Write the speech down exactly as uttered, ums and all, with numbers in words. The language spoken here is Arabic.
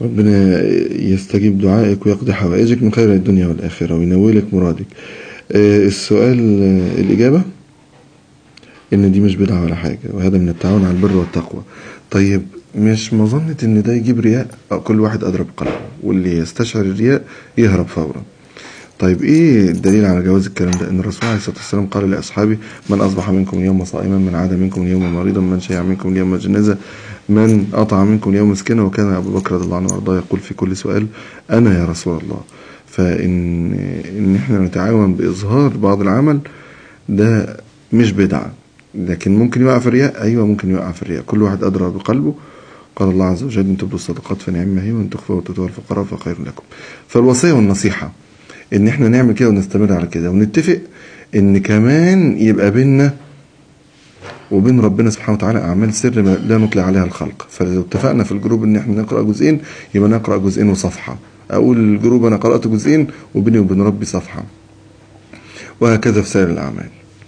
ربنا يستجيب دعائك ويقضي حوائجك من خير الدنيا والآخرة وينولك مرادك. السؤال الإجابة إن دي مش بدعة ولا حاجة، وهذا من التعاون على البر والتقوى. طيب مش مظنة إن ده يجيب رياء؟ كل واحد أضرب قلبه، واللي يستشعر الرياء يهرب فورا. طيب ايه الدليل على جواز الكلام ده؟ ان الرسول عليه الصلاه والسلام قال لاصحابه: من اصبح منكم اليوم صائما، من عاد منكم اليوم مريضا، من شيع منكم اليوم جنازه، من قطع منكم اليوم مسكينا. وكان ابو بكر رضي الله عنه وارضاه يقول في كل سؤال: انا يا رسول الله. فان ان احنا نتعاون باظهار بعض العمل ده مش بدعه، لكن ممكن يوقع في الرياء. ايوه ممكن يوقع في الرياء، كل واحد ادرى بقلبه. قال الله عز وجل: ان تبدوا الصدقات فنعما هي، وان تخفوها وتؤتوها الفقراء فخير لكم. فالوصيه والنصيحه ان احنا نعمل كده ونستمر على كده، ونتفق ان كمان يبقى بيننا وبين ربنا سبحانه وتعالى اعمال سر لا نطلع عليها الخلق. فلو اتفقنا في الجروب ان احنا نقرأ جزئين، يبقى نقرأ جزئين وصفحة. اقول الجروب انا قرأت جزئين وبيني وبين ربي صفحة، وهكذا في سائر الاعمال.